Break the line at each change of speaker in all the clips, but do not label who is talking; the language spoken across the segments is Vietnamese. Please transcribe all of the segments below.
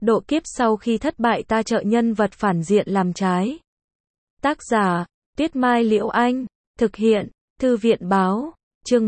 Độ kiếp sau khi thất bại ta trợ nhân vật phản diện làm trái. Tác giả, Tuyết Mai Liễu Anh. Thực hiện, Thư viện Báo. Chương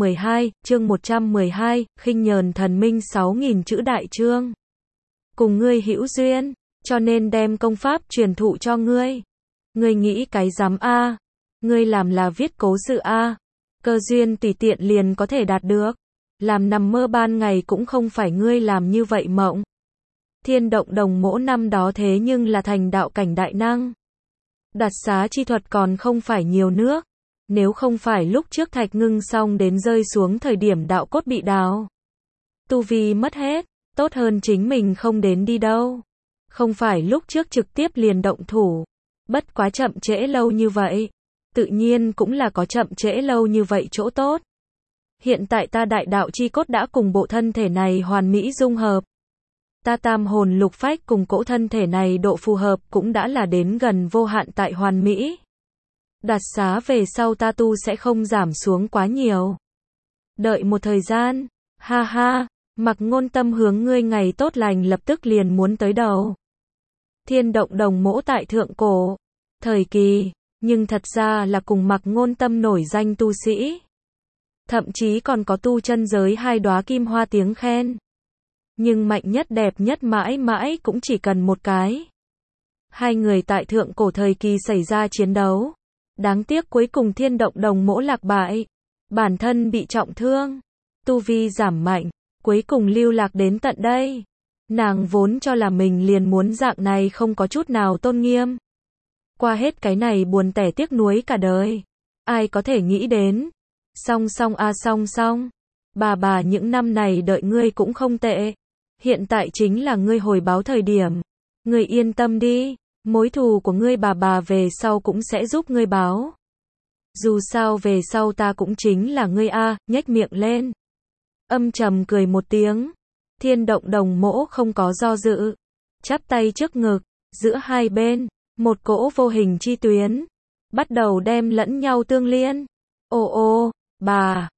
112, khinh nhờn thần minh 6.000 chữ đại chương. Cùng ngươi hữu duyên, cho nên đem công pháp truyền thụ cho ngươi. Ngươi nghĩ cái dám a? Ngươi làm là viết cố sự a? Cơ duyên tùy tiện liền có thể đạt được. Làm nằm mơ ban ngày cũng không phải ngươi làm như vậy mộng. Thiên động đồng mỗ năm đó thế nhưng là thành đạo cảnh đại năng. Đặt xá chi thuật còn không phải nhiều nước. Nếu không phải lúc trước Thạch Ngưng xong đến rơi xuống thời điểm đạo cốt bị đào. Tu vi mất hết, tốt hơn chính mình không đến đi đâu. Không phải lúc trước trực tiếp liền động thủ. Bất quá chậm trễ lâu như vậy. Tự nhiên cũng là có chậm trễ lâu như vậy chỗ tốt. Hiện tại ta đại đạo chi cốt đã cùng bộ thân thể này hoàn mỹ dung hợp. Ta tam hồn lục phách cùng cỗ thân thể này độ phù hợp cũng đã là đến gần vô hạn tại hoàn mỹ. Đặt xá về sau ta tu sẽ không giảm xuống quá nhiều. Đợi một thời gian, ha ha, Mặc Ngôn Tâm hướng ngươi ngày tốt lành lập tức liền muốn tới đầu. Thiên động đồng mỗ tại thượng cổ, thời kỳ, nhưng thật ra là cùng Mặc Ngôn Tâm nổi danh tu sĩ. Thậm chí còn có tu chân giới hai đóa kim hoa tiếng khen. Nhưng mạnh nhất đẹp nhất mãi mãi cũng chỉ cần một cái. Hai người tại thượng cổ thời kỳ xảy ra chiến đấu. Đáng tiếc cuối cùng thiên động đồng mỗ lạc bại. Bản thân bị trọng thương. Tu vi giảm mạnh. Cuối cùng lưu lạc đến tận đây. Nàng vốn cho là mình liền muốn dạng này không có chút nào tôn nghiêm. Qua hết cái này buồn tẻ tiếc nuối cả đời. Ai có thể nghĩ đến. Song song. Bà những năm này đợi ngươi cũng không tệ. Hiện tại chính là ngươi hồi báo thời điểm. Ngươi yên tâm đi. Mối thù của ngươi bà về sau cũng sẽ giúp ngươi báo. Dù sao về sau ta cũng chính là ngươi a, nhếch miệng lên. Âm trầm cười một tiếng. Thiên động đồng mỗ không có do dự. Chắp tay trước ngực, giữa hai bên, một cỗ vô hình chi tuyến. Bắt đầu đem lẫn nhau tương liên. Ô, bà,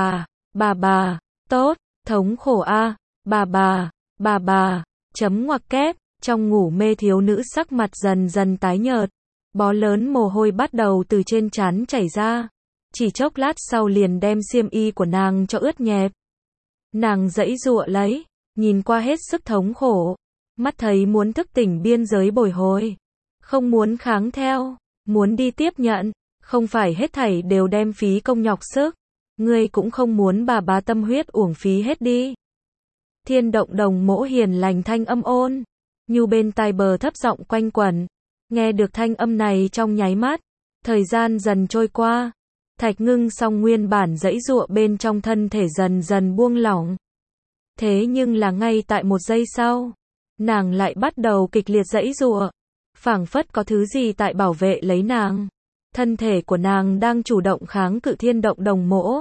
tốt, thống khổ a, bà, chấm ngoặc kép. Trong ngủ mê thiếu nữ sắc mặt dần dần tái nhợt. Bó lớn mồ hôi bắt đầu từ trên trán chảy ra. Chỉ chốc lát sau liền đem xiêm y của nàng cho ướt nhẹp. Nàng giãy giụa lấy, nhìn qua hết sức thống khổ. Mắt thấy muốn thức tỉnh biên giới bồi hồi. Không muốn kháng theo, muốn đi tiếp nhận. Không phải hết thảy đều đem phí công nhọc sức. Ngươi cũng không muốn bà tâm huyết uổng phí hết đi. Thiên động đồng mỗ hiền lành thanh âm ôn. Nhu bên tai bờ thấp giọng quanh quẩn. Nghe được thanh âm này trong nháy mắt. Thời gian dần trôi qua. Thạch Ngưng xong nguyên bản giãy giụa bên trong thân thể dần dần buông lỏng. Thế nhưng là ngay tại một giây sau. Nàng lại bắt đầu kịch liệt giãy giụa. Phảng phất có thứ gì tại bảo vệ lấy nàng. Thân thể của nàng đang chủ động kháng cự thiên động đồng mỗ.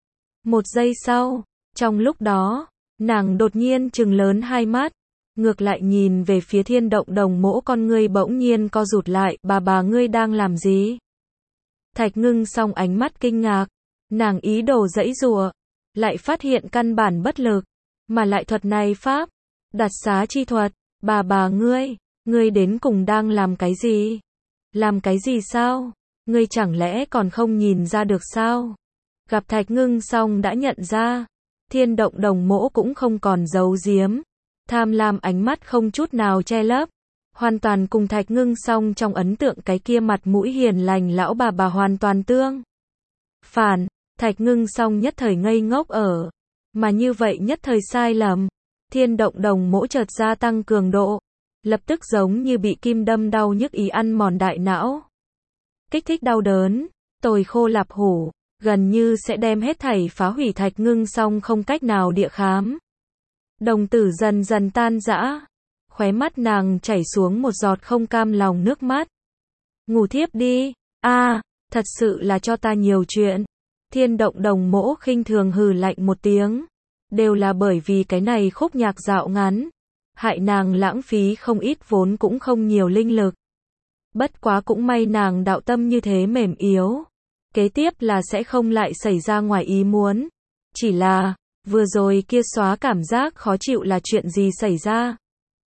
Một giây sau. Trong lúc đó, nàng đột nhiên trừng lớn hai mắt. Ngược lại nhìn về phía thiên động đồng mỗ, con ngươi bỗng nhiên co rụt lại. Bà ngươi đang làm gì? Thạch Ngưng xong ánh mắt kinh ngạc. Nàng ý đồ giãy giụa. Lại phát hiện căn bản bất lực. Mà lại thuật này pháp. Đặt xá chi thuật. Bà ngươi đến cùng đang làm cái gì? Làm cái gì sao? Ngươi chẳng lẽ còn không nhìn ra được sao? Gặp Thạch Ngưng xong đã nhận ra. Thiên động đồng mỗ cũng không còn giấu giếm. Tham lam ánh mắt không chút nào che lấp. Hoàn toàn cùng Thạch Ngưng xong trong ấn tượng cái kia mặt mũi hiền lành lão bà hoàn toàn tương phản. Thạch Ngưng xong nhất thời ngây ngốc ở. Mà như vậy nhất thời sai lầm. Thiên động đồng mỗ chợt gia tăng cường độ. Lập tức giống như bị kim đâm đau nhức ý ăn mòn đại não. Kích thích đau đớn. Tồi khô lạp hủ. Gần như sẽ đem hết thảy phá hủy. Thạch Ngưng xong không cách nào địa khám. Đồng tử dần dần tan rã. Khóe mắt nàng chảy xuống một giọt không cam lòng nước mắt. Ngủ thiếp đi. Thật sự là cho ta nhiều chuyện. Thiên động đồng mỗ khinh thường hừ lạnh một tiếng. Đều là bởi vì cái này khúc nhạc dạo ngắn. Hại nàng lãng phí không ít vốn cũng không nhiều linh lực. Bất quá cũng may nàng đạo tâm như thế mềm yếu. Kế tiếp là sẽ không lại xảy ra ngoài ý muốn. Chỉ là, vừa rồi kia xóa cảm giác khó chịu là chuyện gì xảy ra?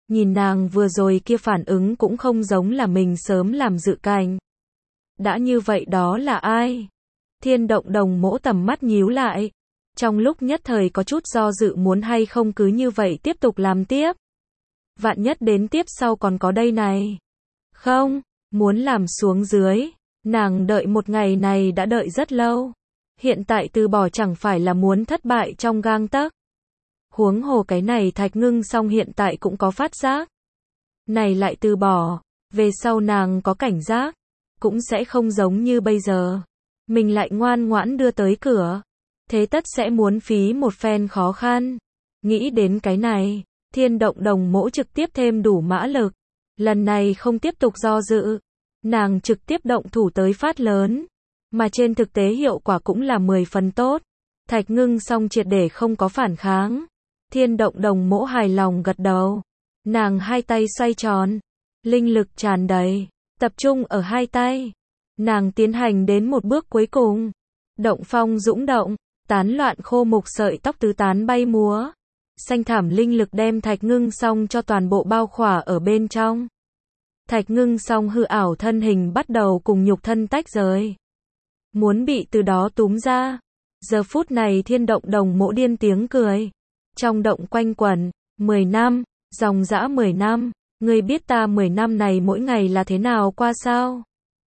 Nhìn nàng vừa rồi kia phản ứng cũng không giống là mình sớm làm dự cảnh. Đã như vậy đó là ai? Thiên Động Đồng Mỗ tầm mắt nhíu lại. Trong lúc nhất thời có chút do dự muốn hay không cứ như vậy tiếp tục làm tiếp. Vạn nhất đến tiếp sau còn có đây này. Không, muốn làm xuống dưới. Nàng đợi một ngày này đã đợi rất lâu. Hiện tại từ bỏ chẳng phải là muốn thất bại trong gang tấc. Huống hồ cái này Thạch Ngưng Song hiện tại cũng có phát giác. Này lại từ bỏ. Về sau nàng có cảnh giác. Cũng sẽ không giống như bây giờ. Mình lại ngoan ngoãn đưa tới cửa. Thế tất sẽ muốn phí một phen khó khăn. Nghĩ đến cái này, Thiên Động Đồng Mỗ trực tiếp thêm đủ mã lực. Lần này không tiếp tục do dự. Nàng trực tiếp động thủ tới phát lớn. Mà trên thực tế hiệu quả cũng là 10 phần tốt. Thạch Ngưng Song triệt để không có phản kháng. Thiên Động Đồng Mỗ hài lòng gật đầu. Nàng hai tay xoay tròn. Linh lực tràn đầy. Tập trung ở hai tay. Nàng tiến hành đến một bước cuối cùng. Động phong dũng động. Tán loạn khô mục sợi tóc tứ tán bay múa. Xanh thảm linh lực đem Thạch Ngưng Song cho toàn bộ bao khỏa ở bên trong. Thạch Ngưng Song hư ảo thân hình bắt đầu cùng nhục thân tách rời. Muốn bị từ đó túm ra. Giờ phút này Thiên Động Đồng Mỗ điên tiếng cười. Trong động quanh quẩn, 10 năm, dòng dã 10 năm, ngươi biết ta 10 năm này mỗi ngày là thế nào qua sao?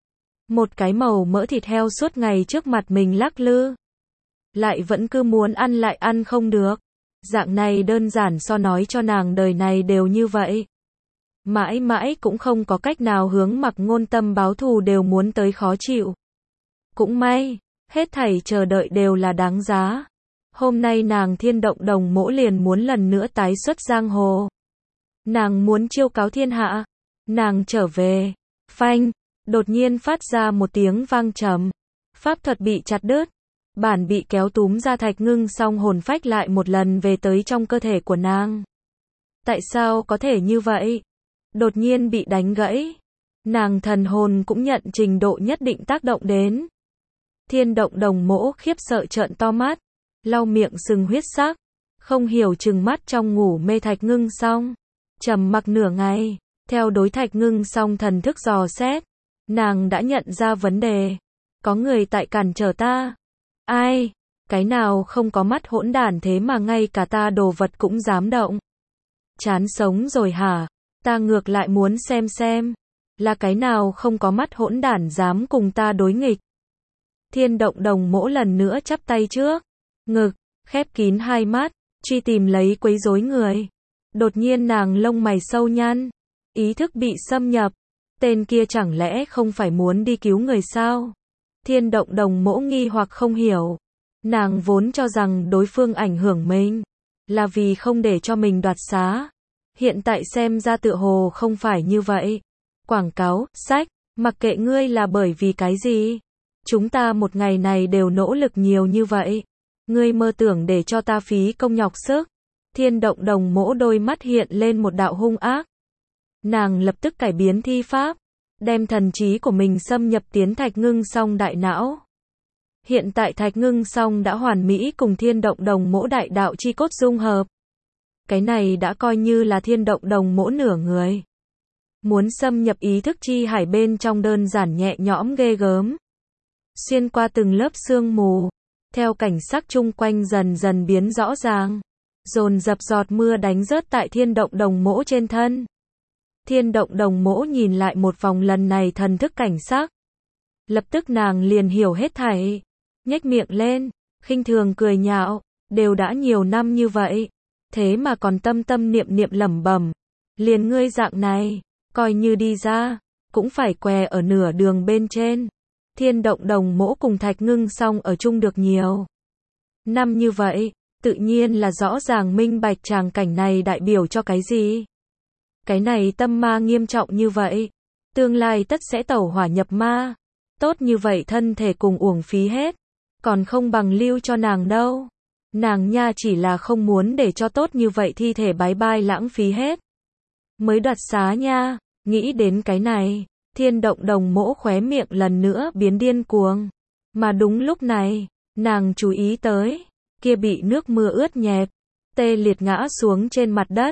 Một cái màu mỡ thịt heo suốt ngày trước mặt mình lắc lư. Lại vẫn cứ muốn ăn lại ăn không được. Dạng này đơn giản so nói cho nàng đời này đều như vậy. Mãi mãi cũng không có cách nào hướng Mặc Ngôn Tâm báo thù đều muốn tới khó chịu. Cũng may, hết thảy chờ đợi đều là đáng giá. Hôm nay nàng Thiên Động Đồng Mỗ liền muốn lần nữa tái xuất giang hồ. Nàng muốn chiêu cáo thiên hạ. Nàng trở về. Phanh, đột nhiên phát ra một tiếng vang trầm. Pháp thuật bị chặt đứt. Bản bị kéo túm ra Thạch Ngưng Song hồn phách lại một lần về tới trong cơ thể của nàng. Tại sao có thể như vậy? Đột nhiên bị đánh gãy. Nàng thần hồn cũng nhận trình độ nhất định tác động đến. Thiên Động Đồng Mỗ khiếp sợ trợn to mắt. Lau miệng sừng huyết sắc. Không hiểu trừng mắt trong ngủ mê Thạch Ngưng Song. Trầm mặc nửa ngày. Theo đối Thạch Ngưng Song thần thức dò xét. Nàng đã nhận ra vấn đề. Có người tại cản trở ta. Ai? Cái nào không có mắt hỗn đản thế mà ngay cả ta đồ vật cũng dám động. Chán sống rồi hả? Ta ngược lại muốn xem. Là cái nào không có mắt hỗn đản dám cùng ta đối nghịch. Thiên Động Đồng Mỗ lần nữa chắp tay trước. Ngực, khép kín hai mắt, truy tìm lấy quấy rối người. Đột nhiên nàng lông mày sâu nhăn. Ý thức bị xâm nhập. Tên kia chẳng lẽ không phải muốn đi cứu người sao? Thiên Động Đồng Mỗ nghi hoặc không hiểu. Nàng vốn cho rằng đối phương ảnh hưởng mình. Là vì không để cho mình đoạt xá. Hiện tại xem ra tựa hồ không phải như vậy. Quảng cáo, sách, mặc kệ ngươi là bởi vì cái gì. Chúng ta một ngày này đều nỗ lực nhiều như vậy. Ngươi mơ tưởng để cho ta phí công nhọc sức. Thiên Động Đồng Mỗ đôi mắt hiện lên một đạo hung ác. Nàng lập tức cải biến thi pháp. Đem thần trí của mình xâm nhập tiến Thạch Ngưng Song đại não. Hiện tại Thạch Ngưng Song đã hoàn mỹ cùng Thiên Động Đồng Mỗ đại đạo chi cốt dung hợp. Cái này đã coi như là Thiên Động Đồng Mỗ nửa người. Muốn xâm nhập ý thức chi hải bên trong đơn giản nhẹ nhõm ghê gớm. Xuyên qua từng lớp sương mù. Theo cảnh sắc chung quanh dần dần biến rõ ràng. Dồn dập giọt mưa đánh rớt tại Thiên Động Đồng Mỗ trên thân. Thiên Động Đồng Mỗ nhìn lại một vòng lần này thần thức cảnh sắc. Lập tức nàng liền hiểu hết thảy. Nhếch miệng lên, khinh thường cười nhạo, đều đã nhiều năm như vậy. Thế mà còn tâm tâm niệm niệm lẩm bẩm. Liền ngươi dạng này, coi như đi ra, cũng phải què ở nửa đường bên trên. Thiên Động Đồng Mỗ cùng Thạch Ngưng Song ở chung được nhiều năm như vậy, tự nhiên là rõ ràng minh bạch tràng cảnh này đại biểu cho cái gì. Cái này tâm ma nghiêm trọng như vậy, tương lai tất sẽ tẩu hỏa nhập ma. Tốt như vậy thân thể cùng uổng phí hết, còn không bằng lưu cho nàng đâu. Nàng nha chỉ là không muốn để cho tốt như vậy thi thể bái bai lãng phí hết. Mới đoạt xá nha, nghĩ đến cái này, Thiên Động Đồng Mỗ khóe miệng lần nữa biến điên cuồng. Mà đúng lúc này, nàng chú ý tới, kia bị nước mưa ướt nhẹp, tê liệt ngã xuống trên mặt đất.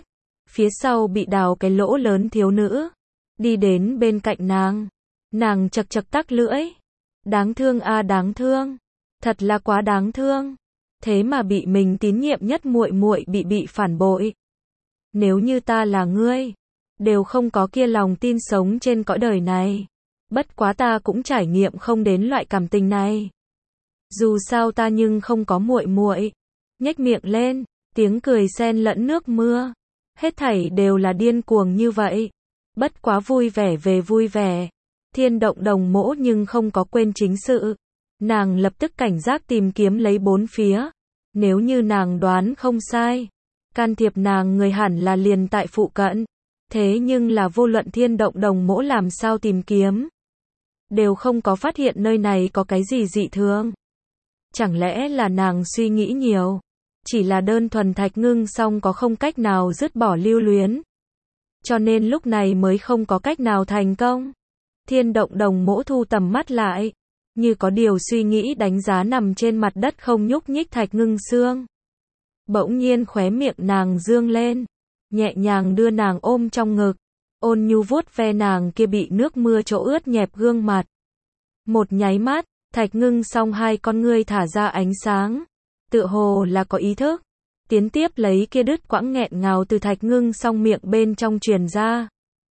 phía sau bị đào cái lỗ lớn thiếu nữ, đi đến bên cạnh nàng chật chật tắc lưỡi. Đáng thương a, đáng thương, thật là quá đáng thương. Thế mà bị mình tín nhiệm nhất muội muội bị phản bội. Nếu như ta là ngươi, đều không có kia lòng tin sống trên cõi đời này. Bất quá ta cũng trải nghiệm không đến loại cảm tình này. Dù sao ta nhưng không có muội muội. Nhếch miệng lên, tiếng cười xen lẫn nước mưa. Hết thảy đều là điên cuồng như vậy. Bất quá vui vẻ về vui vẻ. Thiên Động Đồng Mỗ nhưng không có quên chính sự. Nàng lập tức cảnh giác tìm kiếm lấy bốn phía. Nếu như nàng đoán không sai, can thiệp nàng người hẳn là liền tại phụ cận. Thế nhưng là vô luận Thiên Động Đồng Mỗ làm sao tìm kiếm, đều không có phát hiện nơi này có cái gì dị thường. Chẳng lẽ là nàng suy nghĩ nhiều? Chỉ là đơn thuần Thạch Ngưng Song có không cách nào dứt bỏ lưu luyến, cho nên lúc này mới không có cách nào thành công. Thiên Động Đồng Mỗ thu tầm mắt lại, như có điều suy nghĩ đánh giá nằm trên mặt đất không nhúc nhích Thạch Ngưng Sương. Bỗng nhiên khóe miệng nàng dương lên, nhẹ nhàng đưa nàng ôm trong ngực, ôn nhu vuốt ve nàng kia bị nước mưa chỗ ướt nhẹp gương mặt. Một nháy mắt, Thạch Ngưng Song hai con ngươi thả ra ánh sáng, tựa hồ là có ý thức, tiến tiếp lấy kia đứt quãng nghẹn ngào từ Thạch Ngưng Song miệng bên trong truyền ra.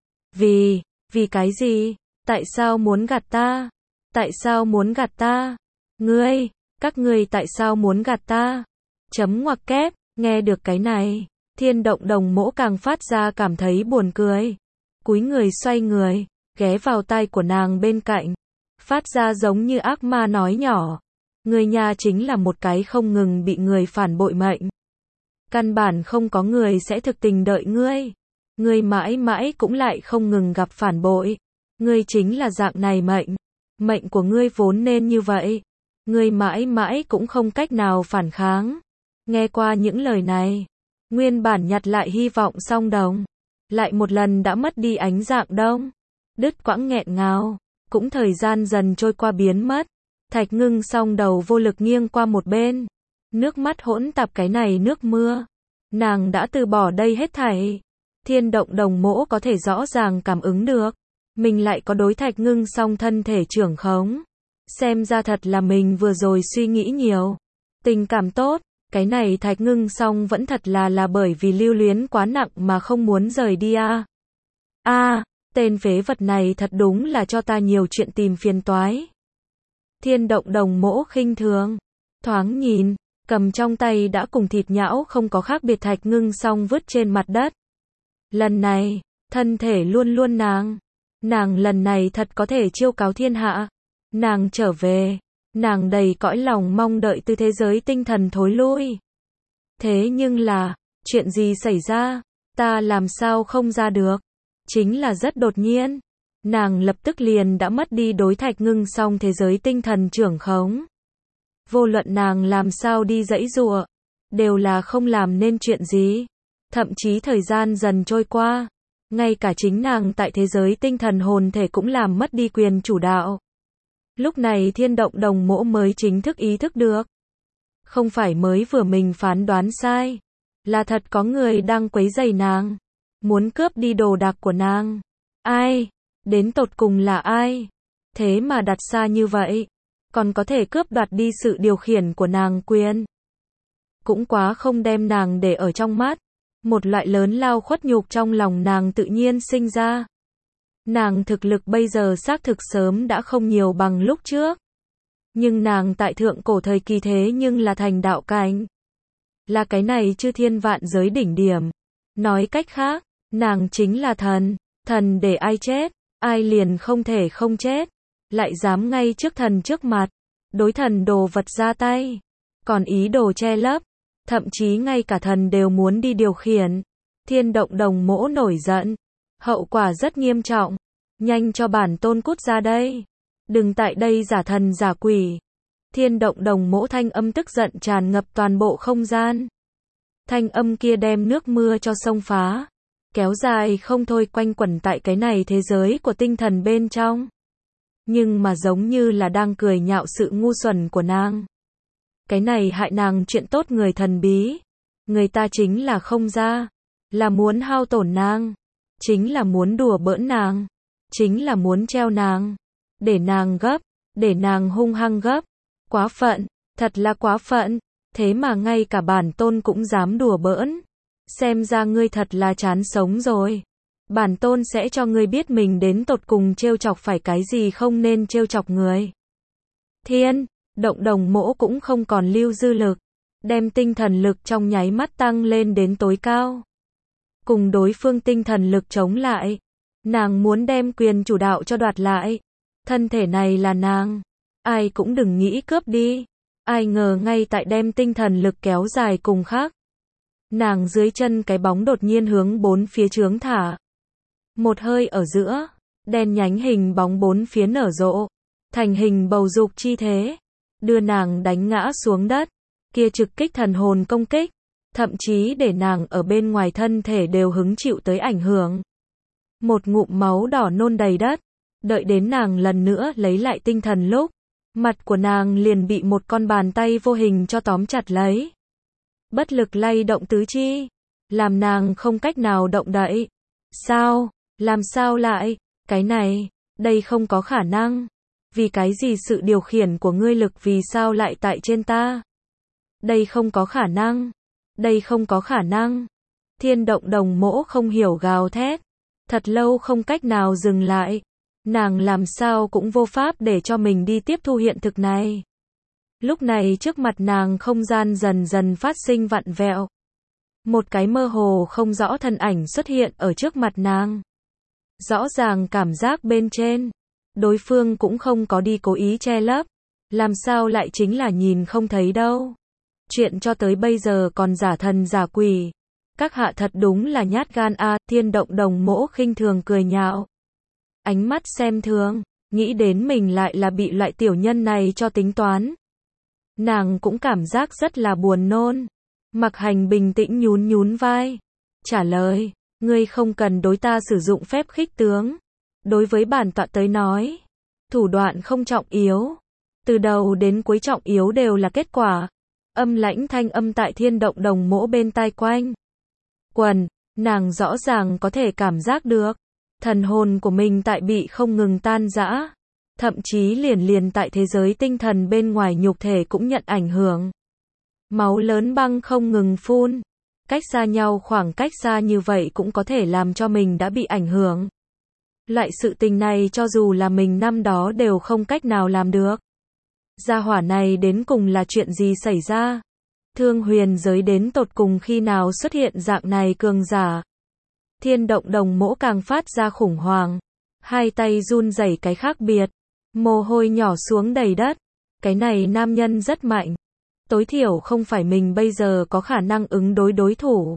Vì cái gì? Tại sao muốn gạt ta? Tại sao muốn gạt ta? Các ngươi tại sao muốn gạt ta? Chấm ngoặc kép, nghe được cái này, Thiên Động Đồng Mỗ càng phát ra cảm thấy buồn cười. Cúi người xoay người, ghé vào tai của nàng bên cạnh, phát ra giống như ác ma nói nhỏ. Ngươi nha chính là một cái không ngừng bị người phản bội mệnh. Căn bản không có người sẽ thực tình đợi ngươi. Ngươi mãi mãi cũng lại không ngừng gặp phản bội. Ngươi chính là dạng này mệnh. Mệnh của ngươi vốn nên như vậy. Ngươi mãi mãi cũng không cách nào phản kháng. Nghe qua những lời này, nguyên bản nhặt lại hy vọng song đồng, lại một lần đã mất đi ánh dạng đông. Đứt quãng nghẹn ngào, cũng thời gian dần trôi qua biến mất. Thạch Ngưng Song đầu vô lực nghiêng qua một bên, nước mắt hỗn tạp cái này nước mưa. Nàng đã từ bỏ đây hết thảy. Thiên Động Đồng Mỗ có thể rõ ràng cảm ứng được, mình lại có đối Thạch Ngưng Song thân thể trưởng khống. Xem ra thật là mình vừa rồi suy nghĩ nhiều. Tình cảm tốt, cái này Thạch Ngưng Song vẫn thật là bởi vì lưu luyến quá nặng mà không muốn rời đi a. Tên phế vật này thật đúng là cho ta nhiều chuyện tìm phiền toái. Thiên Động Đồng Mỗ khinh thường, thoáng nhìn, cầm trong tay đã cùng thịt nhão không có khác biệt Thạch Ngưng Song vứt trên mặt đất. Lần này, thân thể luôn luôn nàng lần này thật có thể chiêu cáo thiên hạ. Nàng trở về, nàng đầy cõi lòng mong đợi từ thế giới tinh thần thối lui. Thế nhưng là, chuyện gì xảy ra? Ta làm sao không ra được? Chính là rất đột nhiên. Nàng lập tức liền đã mất đi đối Thạch Ngưng Song thế giới tinh thần trưởng khống. Vô luận nàng làm sao đi giãy giụa, đều là không làm nên chuyện gì. Thậm chí thời gian dần trôi qua, ngay cả chính nàng tại thế giới tinh thần hồn thể cũng làm mất đi quyền chủ đạo. Lúc này Thiên Động Đồng Mỗ mới chính thức ý thức được. Không phải mới vừa mình phán đoán sai, là thật có người đang quấy rầy nàng, muốn cướp đi đồ đạc của nàng. Ai? Đến tột cùng là ai? Thế mà đặt xa như vậy, còn có thể cướp đoạt đi sự điều khiển của nàng quyền. Cũng quá không đem nàng để ở trong mắt. Một loại lớn lao khuất nhục trong lòng nàng tự nhiên sinh ra. Nàng thực lực bây giờ xác thực sớm đã không nhiều bằng lúc trước. Nhưng nàng tại thượng cổ thời kỳ thế nhưng là thành đạo cảnh. Là cái này chư thiên vạn giới đỉnh điểm. Nói cách khác, nàng chính là thần. Thần để ai chết, ai liền không thể không chết. Lại dám ngay trước thần trước mặt, đối thần đồ vật ra tay. Còn ý đồ che lấp, thậm chí ngay cả thần đều muốn đi điều khiển. Thiên Động Đồng Mỗ nổi giận. Hậu quả rất nghiêm trọng. Nhanh cho bản tôn cút ra đây. Đừng tại đây giả thần giả quỷ. Thiên Động Đồng Mỗ thanh âm tức giận tràn ngập toàn bộ không gian. Thanh âm kia đem nước mưa cho xông phá. Kéo dài không thôi quanh quẩn tại cái này thế giới của tinh thần bên trong. Nhưng mà giống như là đang cười nhạo sự ngu xuẩn của nàng. Cái này hại nàng chuyện tốt người thần bí. Người ta chính là không ra. là muốn hao tổn nàng, chính là muốn đùa bỡn nàng, chính là muốn treo nàng, để nàng gấp, để nàng hung hăng gấp. Quá phận, thật là quá phận, thế mà ngay cả bản tôn cũng dám đùa bỡn. Xem ra ngươi thật là chán sống rồi. Bản tôn sẽ cho ngươi biết mình đến tột cùng trêu chọc phải cái gì không nên trêu chọc người. Thiên Động Đồng Mỗ cũng không còn lưu dư lực, đem tinh thần lực trong nháy mắt tăng lên đến tối cao. Cùng đối phương tinh thần lực chống lại, nàng muốn đem quyền chủ đạo cho đoạt lại. Thân thể này là nàng, ai cũng đừng nghĩ cướp đi. Ai ngờ ngay tại đem tinh thần lực kéo dài cùng khác, nàng dưới chân cái bóng đột nhiên hướng bốn phía chướng thả. Một hơi ở giữa, đen nhánh hình bóng bốn phía nở rộ, thành hình bầu dục chi thế, đưa nàng đánh ngã xuống đất. Kia trực kích thần hồn công kích, thậm chí để nàng ở bên ngoài thân thể đều hứng chịu tới ảnh hưởng. Một ngụm máu đỏ nôn đầy đất, đợi đến nàng lần nữa lấy lại tinh thần lúc, mặt của nàng liền bị một con bàn tay vô hình cho tóm chặt lấy. Bất lực lay động tứ chi, làm nàng không cách nào động đậy. Sao? Làm sao lại? Cái này, đây không có khả năng. Vì cái gì sự điều khiển của ngươi lực vì sao lại tại trên ta? Đây không có khả năng. Đây không có khả năng. Thiên Động Đồng Mỗ không hiểu gào thét. Thật lâu không cách nào dừng lại. Nàng làm sao cũng vô pháp để cho mình đi tiếp thu hiện thực này. Lúc này trước mặt nàng không gian dần dần phát sinh vặn vẹo. Một cái mơ hồ không rõ thân ảnh xuất hiện ở trước mặt nàng. Rõ ràng cảm giác bên trên, đối phương cũng không có đi cố ý che lấp. Làm sao lại chính là nhìn không thấy đâu. Chuyện cho tới bây giờ còn giả thần giả quỷ. Các hạ thật đúng là nhát gan a. Thiên Động Đồng Mỗ khinh thường cười nhạo. Ánh mắt xem thường, nghĩ đến mình lại là bị loại tiểu nhân này cho tính toán. Nàng cũng cảm giác rất là buồn nôn. Mặc Hành bình tĩnh nhún nhún vai, trả lời, ngươi không cần đối ta sử dụng phép khích tướng. Đối với bản tọa tới nói, thủ đoạn không trọng yếu. Từ đầu đến cuối trọng yếu đều là kết quả. Âm lãnh thanh âm tại Thiên Động Đồng Mỗ bên tai quanh quần, nàng rõ ràng có thể cảm giác được. Thần hồn của mình tại bị không ngừng tan rã. Thậm chí liền tại thế giới tinh thần bên ngoài nhục thể cũng nhận ảnh hưởng. Máu lớn băng không ngừng phun. Cách xa nhau khoảng cách xa như vậy cũng có thể làm cho mình đã bị ảnh hưởng. Loại sự tình này cho dù là mình năm đó đều không cách nào làm được. Gia hỏa này đến cùng là chuyện gì xảy ra? Thương huyền giới đến tột cùng khi nào xuất hiện dạng này cường giả? Thiên Động Đồng Mỗ càng phát ra khủng hoảng. Hai tay run rẩy cái khác biệt. Mồ hôi nhỏ xuống đầy đất. Cái này nam nhân rất mạnh. Tối thiểu không phải mình bây giờ có khả năng ứng đối đối thủ.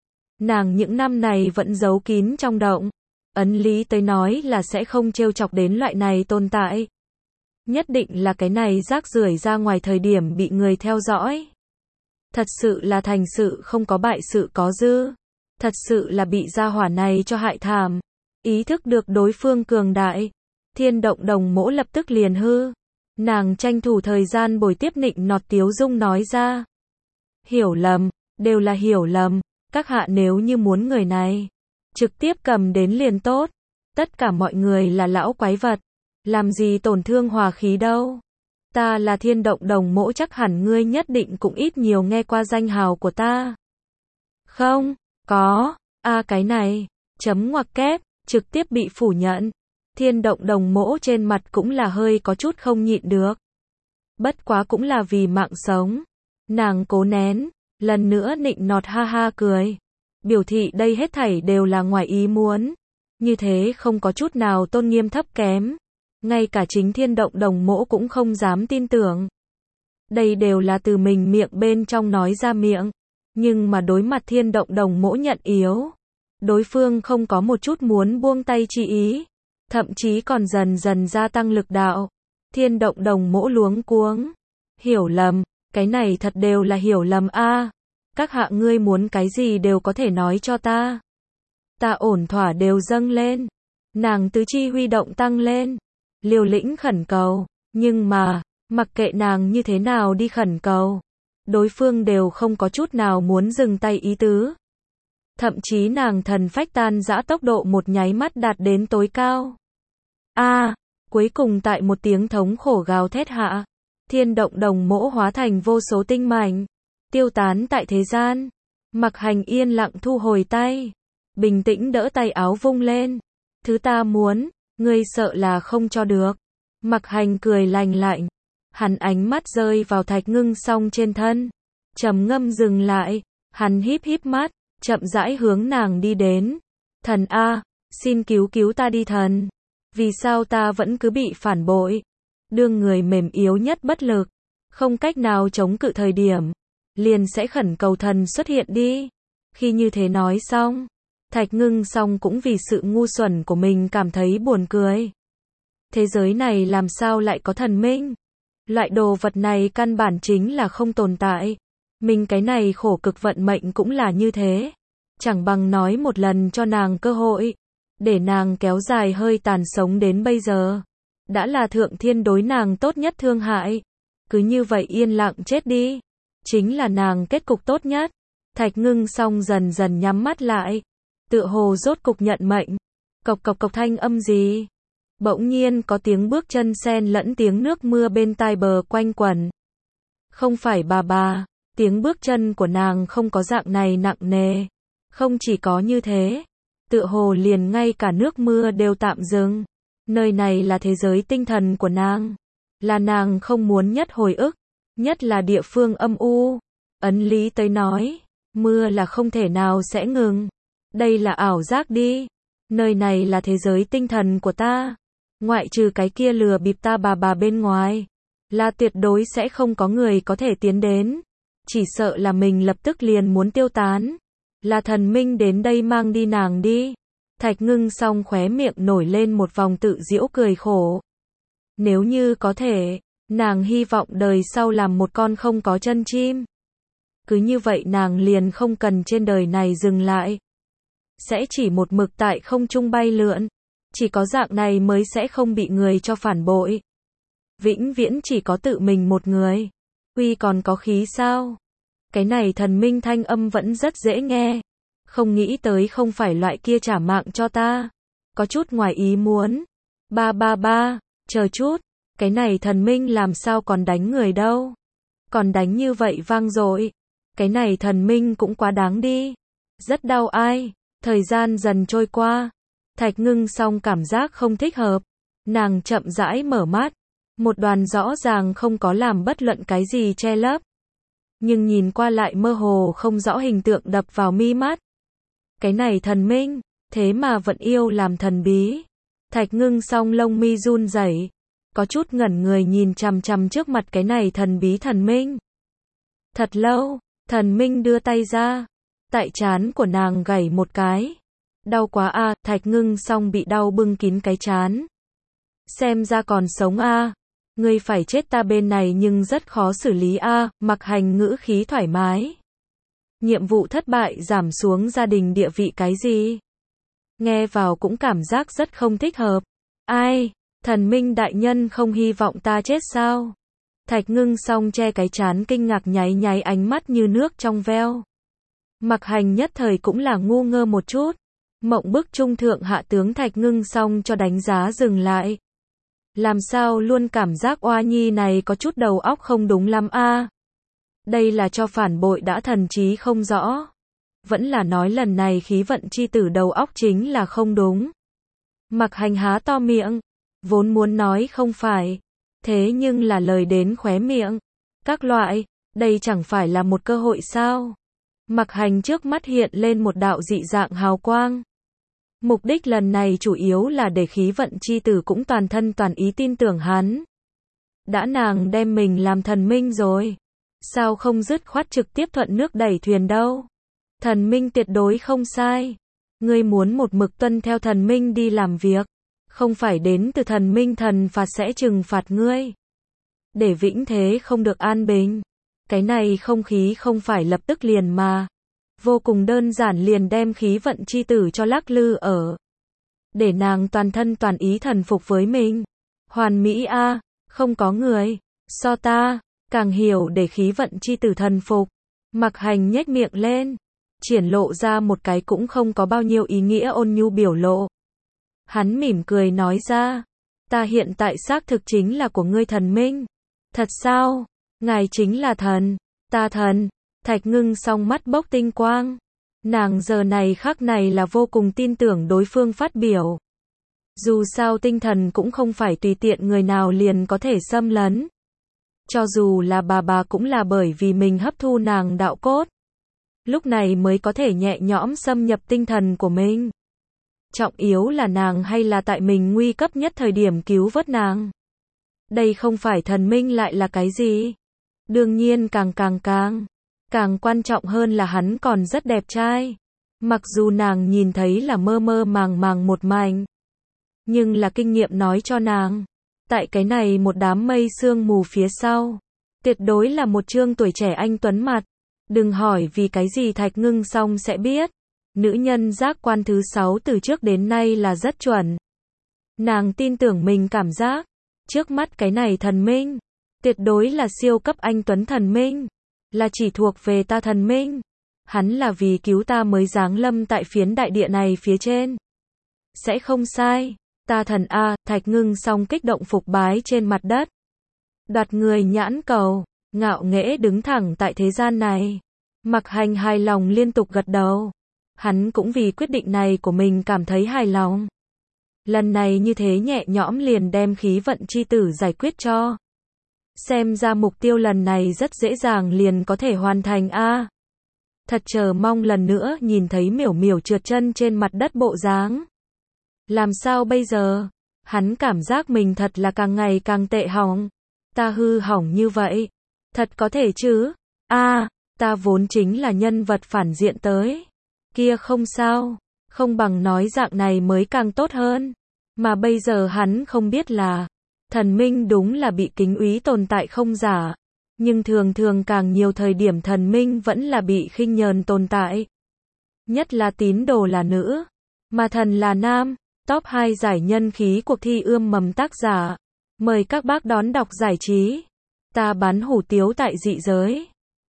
Nàng những năm này vẫn giấu kín trong động. Ấn lý tới nói là sẽ không trêu chọc đến loại này tồn tại. Nhất định là cái này rác rưởi ra ngoài thời điểm bị người theo dõi. Thật sự là thành sự không có bại sự có dư. Thật sự là bị gia hỏa này cho hại thảm. Ý thức được đối phương cường đại. Thiên Động Đồng Mỗ lập tức liền hư. Nàng tranh thủ thời gian bồi tiếp nịnh nọt tiếu dung nói ra. Hiểu lầm, đều là hiểu lầm. Các hạ nếu như muốn người này trực tiếp cầm đến liền tốt. Tất cả mọi người là lão quái vật. Làm gì tổn thương hòa khí đâu. Ta là Thiên Động Đồng Mỗ, chắc hẳn ngươi nhất định cũng ít nhiều nghe qua danh hào của ta. Không, có, cái này, chấm ngoặc kép, trực tiếp bị phủ nhận. Thiên Động Đồng Mỗ trên mặt cũng là hơi có chút không nhịn được. Bất quá cũng là vì mạng sống. Nàng cố nén, lần nữa nịnh nọt ha ha cười. Biểu thị đây hết thảy đều là ngoài ý muốn. Như thế không có chút nào tôn nghiêm thấp kém. Ngay cả chính Thiên Động Đồng Mỗ cũng không dám tin tưởng. Đây đều là từ mình miệng bên trong nói ra miệng. Nhưng mà đối mặt Thiên Động Đồng Mỗ nhận yếu. Đối phương không có một chút muốn buông tay chi ý. Thậm chí còn dần dần gia tăng lực đạo. Thiên Động Đồng Mỗ luống cuống. Hiểu lầm, cái này thật đều là hiểu lầm a. Các hạ ngươi muốn cái gì đều có thể nói cho ta. Ta ổn thỏa đều dâng lên. Nàng tứ chi huy động tăng lên. Liều lĩnh khẩn cầu. Nhưng mà, mặc kệ nàng như thế nào đi khẩn cầu. Đối phương đều không có chút nào muốn dừng tay ý tứ. Thậm chí nàng thần phách tan rã tốc độ một nháy mắt đạt đến tối cao. Cuối cùng tại một tiếng thống khổ gào thét hạ, thiên động đồng mỗ hóa thành vô số tinh mảnh, tiêu tán tại thế gian. Mặc Hành yên lặng thu hồi tay, bình tĩnh đỡ tay áo vung lên. Thứ ta muốn, ngươi sợ là không cho được. Mặc Hành cười lành lạnh, hắn ánh mắt rơi vào Thạch Ngưng Song trên thân, trầm ngâm dừng lại, hắn híp híp mắt, chậm rãi hướng nàng đi đến. Thần a, xin cứu cứu ta đi thần. Vì sao ta vẫn cứ bị phản bội? Đương người mềm yếu nhất bất lực, không cách nào chống cự thời điểm, liền sẽ khẩn cầu thần xuất hiện đi. Khi như thế nói xong, Thạch Ngưng Song cũng vì sự ngu xuẩn của mình cảm thấy buồn cười. Thế giới này làm sao lại có thần minh? Loại đồ vật này căn bản chính là không tồn tại. Mình cái này khổ cực vận mệnh cũng là như thế. Chẳng bằng nói một lần cho nàng cơ hội, để nàng kéo dài hơi tàn sống đến bây giờ. Đã là thượng thiên đối nàng tốt nhất thương hại. Cứ như vậy yên lặng chết đi, chính là nàng kết cục tốt nhất. Thạch Ngưng Song dần dần nhắm mắt lại, tựa hồ rốt cục nhận mệnh. Cộc cộc cộc thanh âm gì? Bỗng nhiên có tiếng bước chân xen lẫn tiếng nước mưa bên tai bờ quanh quẩn. Không phải bà, tiếng bước chân của nàng không có dạng này nặng nề. Không chỉ có như thế, tựa hồ liền ngay cả nước mưa đều tạm dừng. Nơi này là thế giới tinh thần của nàng, là nàng không muốn nhất hồi ức, nhất là địa phương âm u. Ấn lý tới nói, mưa là không thể nào sẽ ngừng. Đây là ảo giác đi. Nơi này là thế giới tinh thần của ta. Ngoại trừ cái kia lừa bịp ta bà bên ngoài, là tuyệt đối sẽ không có người có thể tiến đến. Chỉ sợ là mình lập tức liền muốn tiêu tán. Là thần minh đến đây mang đi nàng đi. Thạch Ngưng Song khóe miệng nổi lên một vòng tự giễu cười khổ. Nếu như có thể, nàng hy vọng đời sau làm một con không có chân chim. Cứ như vậy nàng liền không cần trên đời này dừng lại. Sẽ chỉ một mực tại không trung bay lượn. Chỉ có dạng này mới sẽ không bị người cho phản bội. Vĩnh viễn chỉ có tự mình một người. Uy còn có khí sao? Cái này thần minh thanh âm vẫn rất dễ nghe. Không nghĩ tới không phải loại kia trả mạng cho ta. Có chút ngoài ý muốn. Ba, chờ chút. Cái này thần minh làm sao còn đánh người đâu. Còn đánh như vậy vang dội. Cái này thần minh cũng quá đáng đi. Rất đau ai. Thời gian dần trôi qua. Thạch Ngưng Song cảm giác không thích hợp. Nàng chậm rãi mở mắt. Một đoàn rõ ràng không có làm bất luận cái gì che lấp. Nhưng nhìn qua lại mơ hồ không rõ hình tượng đập vào mi mắt. Cái này thần minh, thế mà vẫn yêu làm thần bí. Thạch Ngưng Song lông mi run rẩy, có chút ngẩn người nhìn chằm chằm trước mặt cái này thần bí thần minh. Thật lâu, thần minh đưa tay ra, tại trán của nàng gảy một cái. Đau quá a, Thạch Ngưng Song bị đau bưng kín cái trán. Xem ra còn sống a. Ngươi phải chết ta bên này nhưng rất khó xử lý a. Mặc Hành ngữ khí thoải mái. Nhiệm vụ thất bại giảm xuống gia đình địa vị cái gì? Nghe vào cũng cảm giác rất không thích hợp. Ai? Thần minh đại nhân không hy vọng ta chết sao? Thạch Ngưng Song che cái trán kinh ngạc nháy nháy ánh mắt như nước trong veo. Mặc Hành nhất thời cũng là ngu ngơ một chút. Mộng bức trung thượng hạ tướng Thạch Ngưng Song cho đánh giá dừng lại. Làm sao luôn cảm giác oa nhi này có chút đầu óc không đúng lắm a. Đây là cho phản bội đã thần trí không rõ. Vẫn là nói lần này khí vận chi tử đầu óc chính là không đúng. Mặc Hành há to miệng. Vốn muốn nói không phải. Thế nhưng là lời đến khóe miệng. Các loại, đây chẳng phải là một cơ hội sao? Mặc Hành trước mắt hiện lên một đạo dị dạng hào quang. Mục đích lần này chủ yếu là để khí vận chi tử cũng toàn thân toàn ý tin tưởng hắn. Đã nàng đem mình làm thần minh rồi. Sao không dứt khoát trực tiếp thuận nước đẩy thuyền đâu? Thần minh tuyệt đối không sai. Ngươi muốn một mực tuân theo thần minh đi làm việc. Không phải đến từ thần minh thần phạt sẽ trừng phạt ngươi. Để vĩnh thế không được an bình. Cái này không khí không phải lập tức liền mà. Vô cùng đơn giản liền đem khí vận chi tử cho lắc lư ở. Để nàng toàn thân toàn ý thần phục với mình. Hoàn mỹ a, không có người. So ta, càng hiểu để khí vận chi tử thần phục. Mặc Hành nhếch miệng lên. triển lộ ra một cái cũng không có bao nhiêu ý nghĩa ôn nhu biểu lộ. Hắn mỉm cười nói ra, ta hiện tại xác thực chính là của ngươi thần minh. Thật sao? Ngài chính là thần, ta thần. Thạch Ngưng song mắt bốc tinh quang. Nàng giờ này khắc này là vô cùng tin tưởng đối phương phát biểu. Dù sao tinh thần cũng không phải tùy tiện người nào liền có thể xâm lấn. Cho dù là bà cũng là bởi vì mình hấp thu nàng đạo cốt. Lúc này mới có thể nhẹ nhõm xâm nhập tinh thần của mình. Trọng yếu là nàng hay là tại mình nguy cấp nhất thời điểm cứu vớt nàng. Đây không phải thần minh lại là cái gì? Đương nhiên càng quan trọng hơn là hắn còn rất đẹp trai. Mặc dù nàng nhìn thấy là mơ mơ màng màng một mảnh. Nhưng là kinh nghiệm nói cho nàng. Tại cái này một đám mây sương mù phía sau. Tuyệt đối là một trương tuổi trẻ anh tuấn mặt. Đừng hỏi vì cái gì Thạch Ngưng song sẽ biết. Nữ nhân giác quan thứ 6 từ trước đến nay là rất chuẩn. Nàng tin tưởng mình cảm giác. Trước mắt cái này thần minh. Tuyệt đối là siêu cấp anh tuấn thần minh. Là chỉ thuộc về ta thần minh. Hắn là vì cứu ta mới giáng lâm tại phiến đại địa này phía trên. Sẽ không sai. Ta thần A, Thạch Ngưng song kích động phục bái trên mặt đất. Đoạt người nhãn cầu, ngạo nghễ đứng thẳng tại thế gian này. Mặc Hành hài lòng liên tục gật đầu. Hắn cũng vì quyết định này của mình cảm thấy hài lòng. Lần này như thế nhẹ nhõm liền đem khí vận chi tử giải quyết cho. Xem ra mục tiêu lần này rất dễ dàng liền có thể hoàn thành a. Thật chờ mong lần nữa nhìn thấy Miểu Miểu trượt chân trên mặt đất bộ dáng. Làm sao bây giờ? Hắn cảm giác mình thật là càng ngày càng tệ hỏng. Ta hư hỏng như vậy. Thật có thể chứ? Ta vốn chính là nhân vật phản diện tới. Kia không sao. Không bằng nói dạng này mới càng tốt hơn. Mà bây giờ hắn không biết là thần minh đúng là bị kính úy tồn tại không giả. Nhưng thường càng nhiều thời điểm thần minh vẫn là bị khinh nhờn tồn tại. Nhất là tín đồ là nữ. Mà thần là nam. Top 2 giải nhân khí cuộc thi ươm mầm tác giả. Mời các bác đón đọc giải trí. Ta bán hủ tiếu tại dị giới.